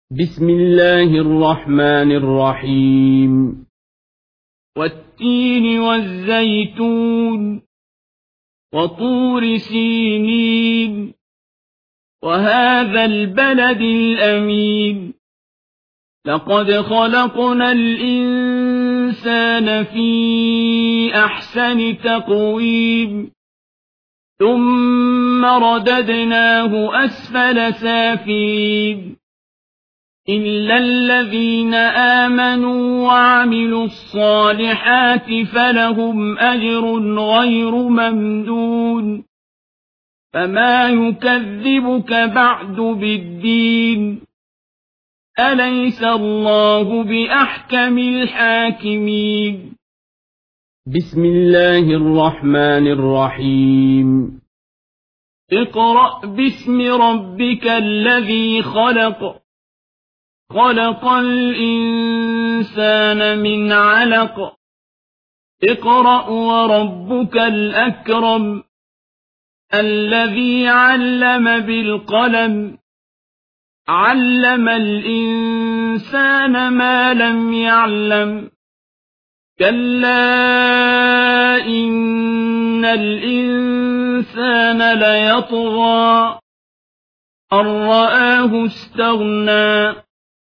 بسم الله الرحمن الرحيم. والتين والزيتون وطور سينين وهذا البلد الأمين لقد خلقنا الإنسان في أحسن تقويم ثم رددناه أسفل سافلين إلا الذين آمنوا وعملوا الصالحات فلهم أجر غير ممنون فما يكذبك بعد بالدين أليس الله بأحكم الحاكمين. بسم الله الرحمن الرحيم. اقرأ باسم ربك الذي خلق خلق الإنسان من علق اقرأ وربك الأكرم الذي علم بالقلم علم الإنسان ما لم يعلم كلا إن الإنسان ليطغى أن رآه استغنى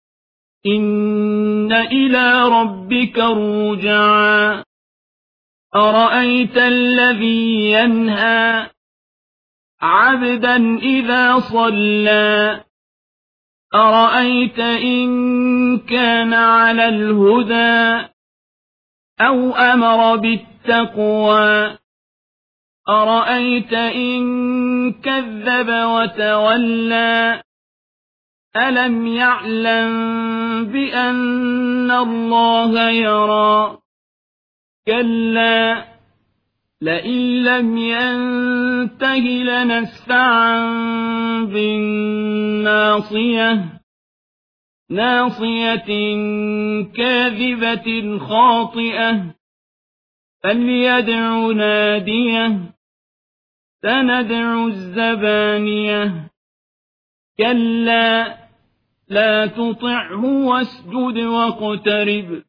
إن إلى ربك الرجعى أرأيت الذي ينهى عبدا إذا صلى أرأيت إن كان على الهدى أو أمر بالتقوى أرأيت إن كذب وتولى ألم يعلم بأن الله يرى كلا لئن لم ينته لنسفعا بالناصية ناصية كاذبة خاطئة فليدع ناديه سندع الزبانية كلا لا تطعه واسجد واقترب